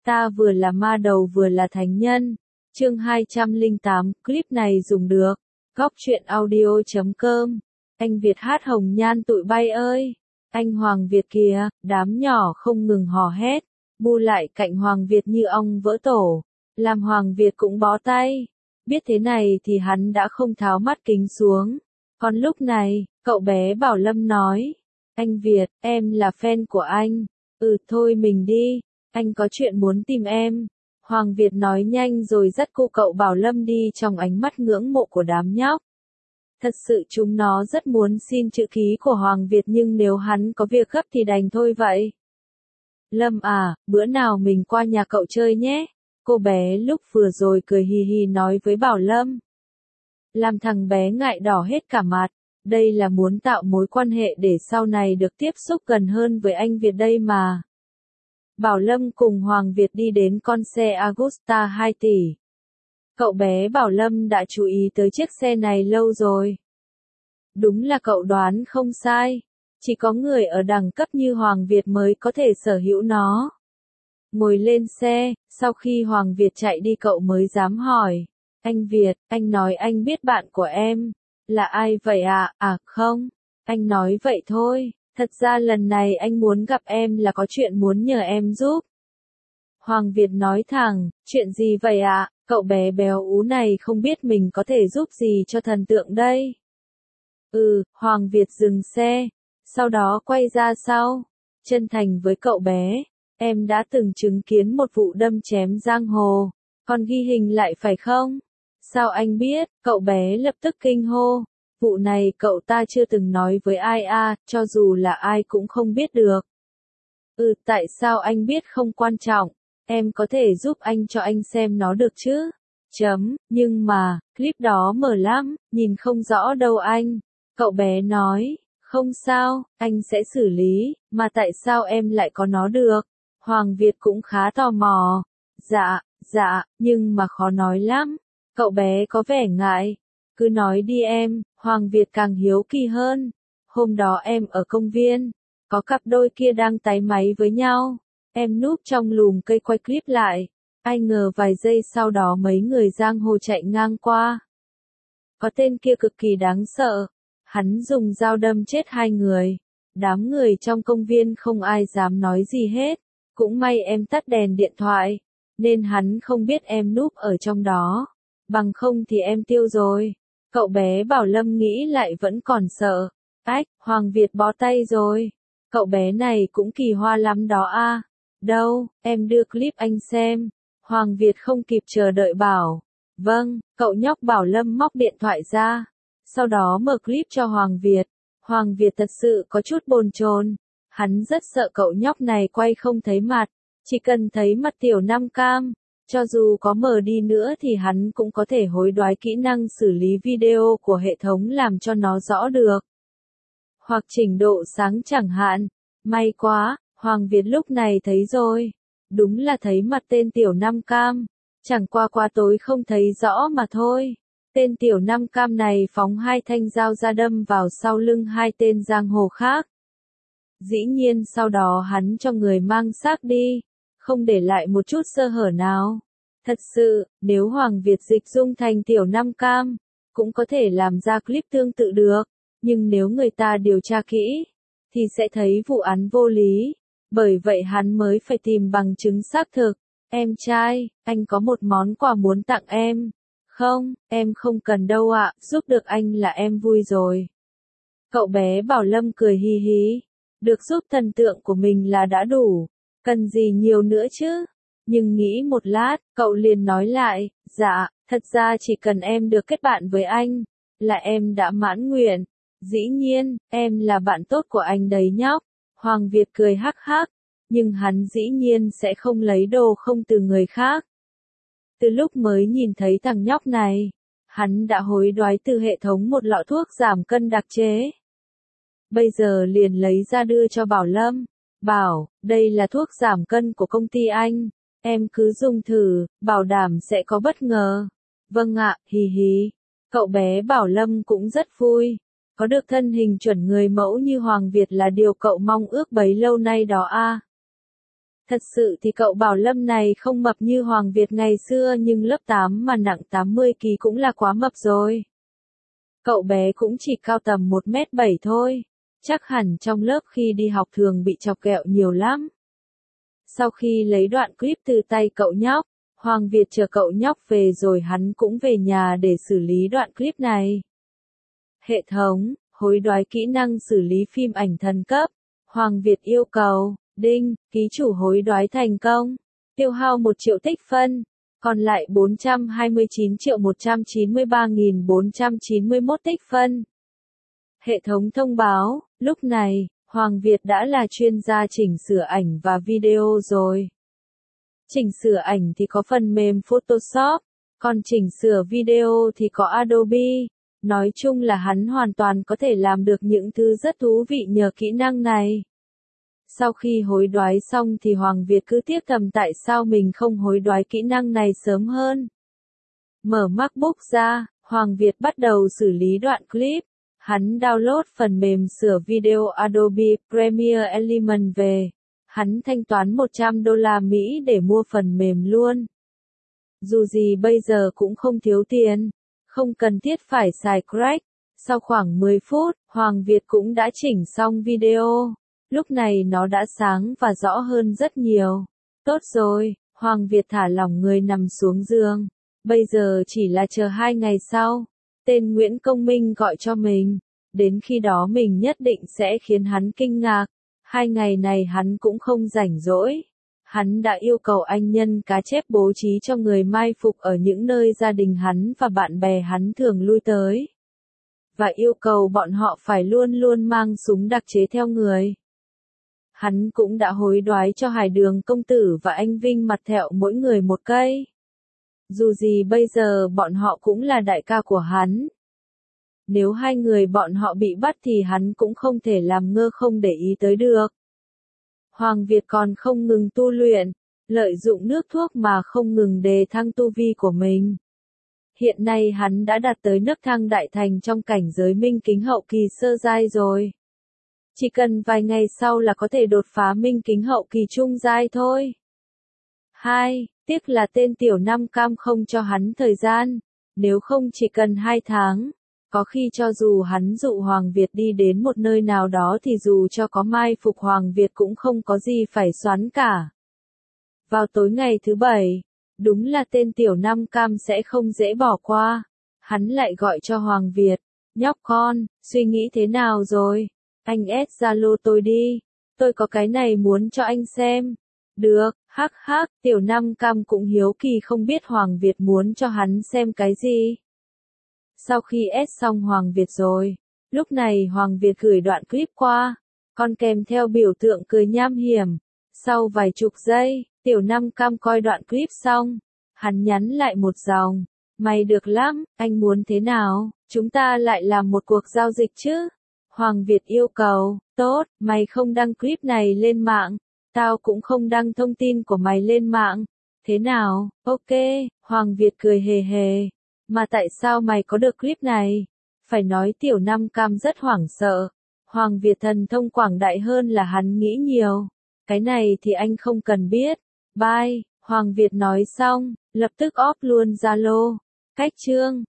Ta vừa là ma đầu vừa là thánh nhân. Chương 208, clip này dùng được. Góc truyện audio.com. Anh Việt hát hồng nhan tụi bay ơi. Anh Hoàng Việt kìa, đám nhỏ không ngừng hò hét. Bu lại cạnh Hoàng Việt như ong vỡ tổ. Làm Hoàng Việt cũng bó tay. Biết thế này thì hắn đã không tháo mắt kính xuống. Còn lúc này, cậu bé Bảo Lâm nói. Anh Việt, em là fan của anh. Thôi mình đi. Anh có chuyện muốn tìm em. Hoàng Việt nói nhanh rồi dắt cô cậu Bảo Lâm đi trong ánh mắt ngưỡng mộ của đám nhóc. Thật sự chúng nó rất muốn xin chữ ký của Hoàng Việt nhưng nếu hắn có việc gấp thì đành thôi vậy. Lâm à, bữa nào mình qua nhà cậu chơi nhé. Cô bé lúc vừa rồi cười hì hì nói với Bảo Lâm. Làm thằng bé ngại đỏ hết cả mặt. Đây là muốn tạo mối quan hệ để sau này được tiếp xúc gần hơn với anh Việt đây mà. Bảo Lâm cùng Hoàng Việt đi đến con xe Agusta 2 tỷ. Cậu bé Bảo Lâm đã chú ý tới chiếc xe này lâu rồi. Đúng là cậu đoán không sai. Chỉ có người ở đẳng cấp như Hoàng Việt mới có thể sở hữu nó. Ngồi lên xe, sau khi Hoàng Việt chạy đi cậu mới dám hỏi. Anh Việt, anh nói anh biết bạn của em. Là ai vậy ạ? À không, anh nói vậy thôi. Thật ra lần này anh muốn gặp em là có chuyện muốn nhờ em giúp. Hoàng Việt nói thẳng, chuyện gì vậy ạ? Cậu bé béo ú này không biết mình có thể giúp gì cho thần tượng đây. Hoàng Việt dừng xe, sau đó quay ra sau, chân thành với cậu bé. Em đã từng chứng kiến một vụ đâm chém giang hồ, còn ghi hình lại phải không? Sao anh biết? Cậu bé lập tức kinh hô. Vụ này cậu ta chưa từng nói với ai cho dù là ai cũng không biết được. Tại sao anh biết không quan trọng, em có thể giúp anh cho anh xem nó được chứ? Nhưng mà, clip đó mờ lắm, nhìn không rõ đâu anh. Cậu bé nói, không sao, anh sẽ xử lý, mà tại sao em lại có nó được? Hoàng Việt cũng khá tò mò. Dạ, nhưng mà khó nói lắm. Cậu bé có vẻ ngại. Cứ nói đi em, Hoàng Việt càng hiếu kỳ hơn. Hôm đó em ở công viên, có cặp đôi kia đang táy máy với nhau. Em núp trong lùm cây quay clip lại. Ai ngờ vài giây sau đó mấy người giang hồ chạy ngang qua. Có tên kia cực kỳ đáng sợ. Hắn dùng dao đâm chết 2 người. Đám người trong công viên không ai dám nói gì hết. Cũng may em tắt đèn điện thoại, nên hắn không biết em núp ở trong đó. Bằng không thì em tiêu rồi. Cậu bé Bảo Lâm nghĩ lại vẫn còn sợ. Hoàng Việt bó tay rồi. Cậu bé này cũng kỳ hoa lắm đó à. Đâu, em đưa clip anh xem. Hoàng Việt không kịp chờ đợi bảo. Vâng, cậu nhóc Bảo Lâm móc điện thoại ra. Sau đó mở clip cho Hoàng Việt. Hoàng Việt thật sự có chút bồn chồn. Hắn rất sợ cậu nhóc này quay không thấy mặt. Chỉ cần thấy mặt tiểu Nam Cam. Cho dù có mờ đi nữa thì hắn cũng có thể hối đoái kỹ năng xử lý video của hệ thống làm cho nó rõ được. Hoặc chỉnh độ sáng chẳng hạn. May quá, Hoàng Việt lúc này thấy rồi. Đúng là thấy mặt tên tiểu Nam Cam. Chẳng qua tối không thấy rõ mà thôi. Tên tiểu Nam Cam này phóng 2 thanh dao ra đâm vào sau lưng 2 tên giang hồ khác. Dĩ nhiên sau đó hắn cho người mang xác đi. Không để lại một chút sơ hở nào. Thật sự, nếu Hoàng Việt dịch dung thành tiểu Nam Cam, cũng có thể làm ra clip tương tự được. Nhưng nếu người ta điều tra kỹ, thì sẽ thấy vụ án vô lý. Bởi vậy hắn mới phải tìm bằng chứng xác thực. Em trai, anh có một món quà muốn tặng em. Không, em không cần đâu ạ, giúp được anh là em vui rồi. Cậu bé Bảo Lâm cười hì hì. Được giúp thần tượng của mình là đã đủ. Cần gì nhiều nữa chứ? Nhưng nghĩ một lát, cậu liền nói lại, dạ, thật ra chỉ cần em được kết bạn với anh, là em đã mãn nguyện. Dĩ nhiên, em là bạn tốt của anh đấy nhóc. Hoàng Việt cười hắc hắc, nhưng hắn dĩ nhiên sẽ không lấy đồ không từ người khác. Từ lúc mới nhìn thấy thằng nhóc này, hắn đã hối đoái từ hệ thống một lọ thuốc giảm cân đặc chế. Bây giờ liền lấy ra đưa cho Bảo Lâm. Bảo, đây là thuốc giảm cân của công ty anh. Em cứ dùng thử, bảo đảm sẽ có bất ngờ. Vâng ạ, hì hì. Cậu bé Bảo Lâm cũng rất vui. Có được thân hình chuẩn người mẫu như Hoàng Việt là điều cậu mong ước bấy lâu nay đó à. Thật sự thì cậu Bảo Lâm này không mập như Hoàng Việt ngày xưa nhưng lớp 8 mà nặng 80 kg cũng là quá mập rồi. Cậu bé cũng chỉ cao tầm 1m7 thôi. Chắc hẳn trong lớp khi đi học thường bị chọc ghẹo nhiều lắm. Sau khi lấy đoạn clip từ tay cậu nhóc, Hoàng Việt chờ cậu nhóc về rồi hắn cũng về nhà để xử lý đoạn clip này. Hệ thống, hối đoái kỹ năng xử lý phim ảnh thần cấp. Hoàng Việt yêu cầu, đinh, ký chủ hối đoái thành công. Tiêu hao 1 triệu tích phân. Còn lại 429.193.491 tích phân. Hệ thống thông báo, lúc này, Hoàng Việt đã là chuyên gia chỉnh sửa ảnh và video rồi. Chỉnh sửa ảnh thì có phần mềm Photoshop, còn chỉnh sửa video thì có Adobe. Nói chung là hắn hoàn toàn có thể làm được những thứ rất thú vị nhờ kỹ năng này. Sau khi hối đoái xong thì Hoàng Việt cứ tiếc thầm tại sao mình không hối đoái kỹ năng này sớm hơn. Mở MacBook ra, Hoàng Việt bắt đầu xử lý đoạn clip. Hắn download phần mềm sửa video Adobe Premiere Elements về. Hắn thanh toán $100 để mua phần mềm luôn. Dù gì bây giờ cũng không thiếu tiền, không cần thiết phải xài crack. Sau khoảng 10 phút, Hoàng Việt cũng đã chỉnh xong video. Lúc này nó đã sáng và rõ hơn rất nhiều. Tốt rồi, Hoàng Việt thả lỏng người nằm xuống giường. Bây giờ chỉ là chờ 2 ngày sau. Tên Nguyễn Công Minh gọi cho mình. Đến khi đó mình nhất định sẽ khiến hắn kinh ngạc. 2 ngày này hắn cũng không rảnh rỗi. Hắn đã yêu cầu anh nhân cá chép bố trí cho người mai phục ở những nơi gia đình hắn và bạn bè hắn thường lui tới. Và yêu cầu bọn họ phải luôn luôn mang súng đặc chế theo người. Hắn cũng đã hối đoái cho Hải Đường công tử và anh Vinh Mặt Thẹo mỗi người 1 cây. Dù gì bây giờ bọn họ cũng là đại ca của hắn. Nếu 2 người bọn họ bị bắt thì hắn cũng không thể làm ngơ không để ý tới được. Hoàng Việt còn không ngừng tu luyện, lợi dụng nước thuốc mà không ngừng đề thăng tu vi của mình. Hiện nay hắn đã đạt tới nấc thang đại thành trong cảnh giới minh kính hậu kỳ sơ giai rồi. Chỉ cần vài ngày sau là có thể đột phá minh kính hậu kỳ trung giai thôi. 2. Tiếc là tên Tiểu Nam Cam không cho hắn thời gian, nếu không chỉ cần 2 tháng. Có khi cho dù hắn dụ Hoàng Việt đi đến một nơi nào đó thì dù cho có mai phục Hoàng Việt cũng không có gì phải xoắn cả. Vào tối ngày thứ 7, đúng là tên Tiểu Nam Cam sẽ không dễ bỏ qua. Hắn lại gọi cho Hoàng Việt, nhóc con, suy nghĩ thế nào rồi? Anh add Zalo tôi đi, tôi có cái này muốn cho anh xem. Được, hắc hắc, Tiểu Nam Cam cũng hiếu kỳ không biết Hoàng Việt muốn cho hắn xem cái gì. Sau khi add xong Hoàng Việt rồi, lúc này Hoàng Việt gửi đoạn clip qua, còn kèm theo biểu tượng cười nham hiểm. Sau vài chục giây, Tiểu Nam Cam coi đoạn clip xong, hắn nhắn lại một dòng, mày được lắm, anh muốn thế nào, chúng ta lại làm một cuộc giao dịch chứ. Hoàng Việt yêu cầu, tốt, mày không đăng clip này lên mạng, tao cũng không đăng thông tin của mày lên mạng. Thế nào, ok, Hoàng Việt cười hề hề. Mà tại sao mày có được clip này? Phải nói Tiểu Nam Cam rất hoảng sợ. Hoàng Việt thần thông quảng đại hơn là hắn nghĩ nhiều. Cái này thì anh không cần biết. Bye, Hoàng Việt nói xong, lập tức off luôn Zalo. Cách chương